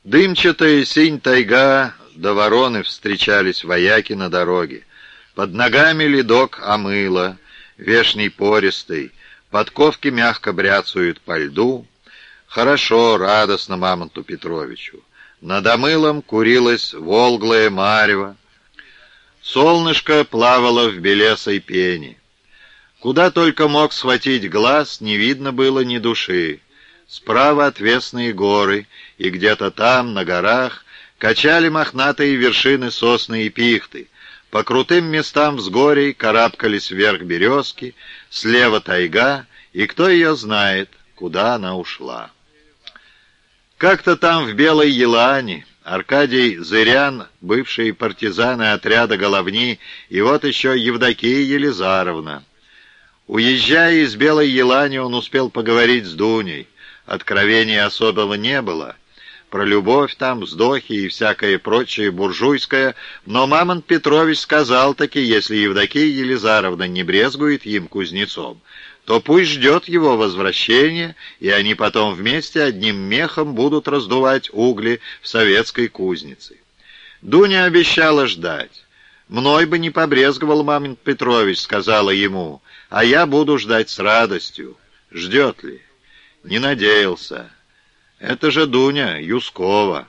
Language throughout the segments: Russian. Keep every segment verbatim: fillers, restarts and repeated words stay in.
Дымчатая синь тайга да вороны встречались вояки на дороге. Под ногами ледок омыла, вешний пористый, подковки мягко бряцают по льду. Хорошо, радостно Мамонту Петровичу. Над омылом курилась волглая марево. Солнышко плавало в белесой пене. Куда только мог схватить глаз, не видно было ни души. Справа отвесные горы, и где-то там, на горах, качали мохнатые вершины сосны и пихты. По крутым местам взгорий карабкались вверх березки, слева тайга, и кто ее знает, куда она ушла. Как-то там, в Белой Елане, Аркадий Зырян, бывшие партизаны отряда Головни, и вот еще Евдокия Елизаровна. Уезжая из Белой Елани, он успел поговорить с Дуней. Откровения особого не было. Про любовь там, вздохи и всякое прочее буржуйское, но Мамонт Петрович сказал-таки, если Евдокия Елизаровна не брезгует им, кузнецом, то пусть ждет его возвращения, и они потом вместе одним мехом будут раздувать угли в советской кузнице. Дуня обещала ждать. «Мной бы не побрезговал Мамонт Петрович», — сказала ему, — «а я буду ждать с радостью». Ждет ли? Не надеялся. Это же Дуня Юскова.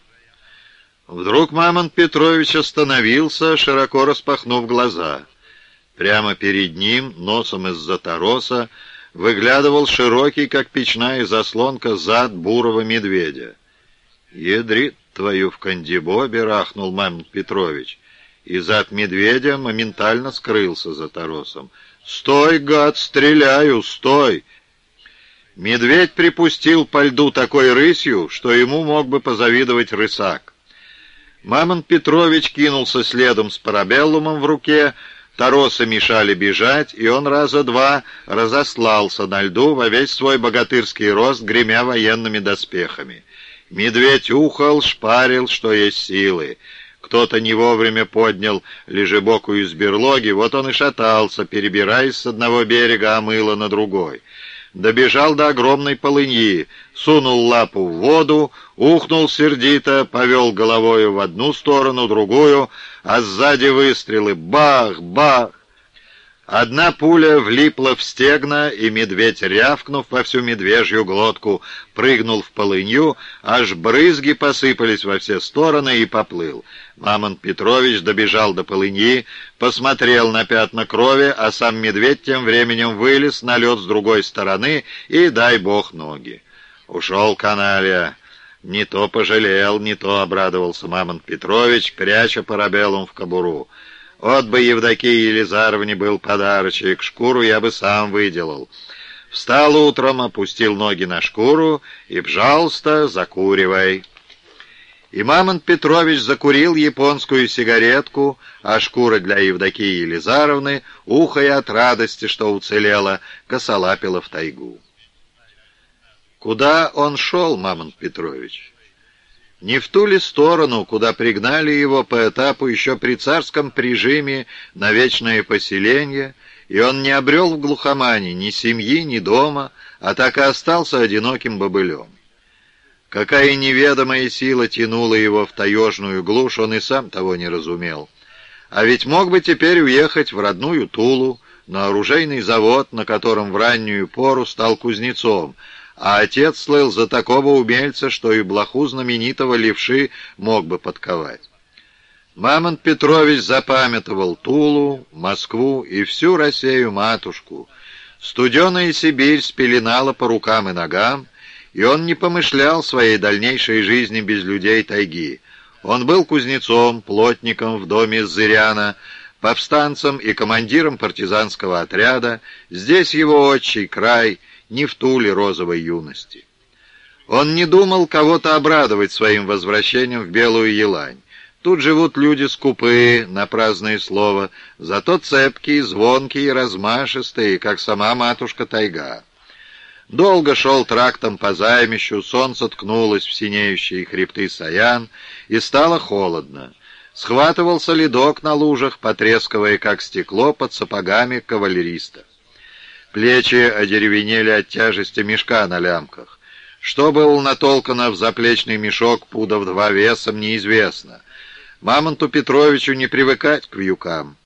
Вдруг Мамонт Петрович остановился, широко распахнув глаза. Прямо перед ним, носом из-за тороса, выглядывал широкий, как печная заслонка, зад бурого медведя. «Ядрит твою в кандибобе!» — рахнул Мамонт Петрович, и зад медведя моментально скрылся за торосом. «Стой, гад, стреляю, стой!» Медведь припустил по льду такой рысью, что ему мог бы позавидовать рысак. Мамонт Петрович кинулся следом с парабеллумом в руке, торосы мешали бежать, и он раза два разослался на льду во весь свой богатырский рост, гремя военными доспехами. Медведь ухал, шпарил, что есть силы. Кто-то не вовремя поднял лежебоку из берлоги, вот он и шатался, перебираясь с одного берега омыла на другой. Добежал до огромной полыньи, сунул лапу в воду, ухнул сердито, повел головою в одну сторону, другую, а сзади выстрелы. Бах! Бах! Одна пуля влипла в стегна, и медведь, рявкнув во всю медвежью глотку, прыгнул в полынью, аж брызги посыпались во все стороны и поплыл. Мамонт Петрович добежал до полыньи, посмотрел на пятна крови, а сам медведь тем временем вылез на лед с другой стороны и, дай бог, ноги. Ушел каналья. Не то пожалел, не то обрадовался Мамонт Петрович, пряча парабеллум в кобуру. Вот бы Евдокии Елизаровне был подарочек, шкуру я бы сам выделал. Встал утром, опустил ноги на шкуру и, пожалуйста, закуривай. И Мамонт Петрович закурил японскую сигаретку, а шкура для Евдокии Елизаровны, ухая от радости, что уцелела, косолапила в тайгу. Куда он шел, Мамонт Петрович? Не в ту ли сторону, куда пригнали его по этапу еще при царском прижиме на вечное поселение, и он не обрел в глухомане ни семьи, ни дома, а так и остался одиноким бобылем. Какая неведомая сила тянула его в таежную глушь, он и сам того не разумел. А ведь мог бы теперь уехать в родную Тулу, на оружейный завод, на котором в раннюю пору стал кузнецом, а отец слыл за такого умельца, что и блоху знаменитого левши мог бы подковать. Мамонт Петрович запамятовал Тулу, Москву и всю Россию-матушку. Студеная Сибирь спеленала по рукам и ногам, и он не помышлял своей дальнейшей жизни без людей тайги. Он был кузнецом, плотником в доме Зыряна, повстанцем и командиром партизанского отряда. Здесь его отчий край, не в Туле розовой юности. Он не думал кого-то обрадовать своим возвращением в Белую Елань. Тут живут люди скупые, на праздное слово, зато цепкие, звонкие и размашистые, как сама матушка тайга. Долго шел трактом по займищу, солнце ткнулось в синеющие хребты Саян, и стало холодно. Схватывался ледок на лужах, потрескивая, как стекло, под сапогами кавалериста. Плечи одеревенели от тяжести мешка на лямках. Что было натолкано в заплечный мешок пудов два весом, неизвестно. Мамонту Петровичу не привыкать к вьюкам.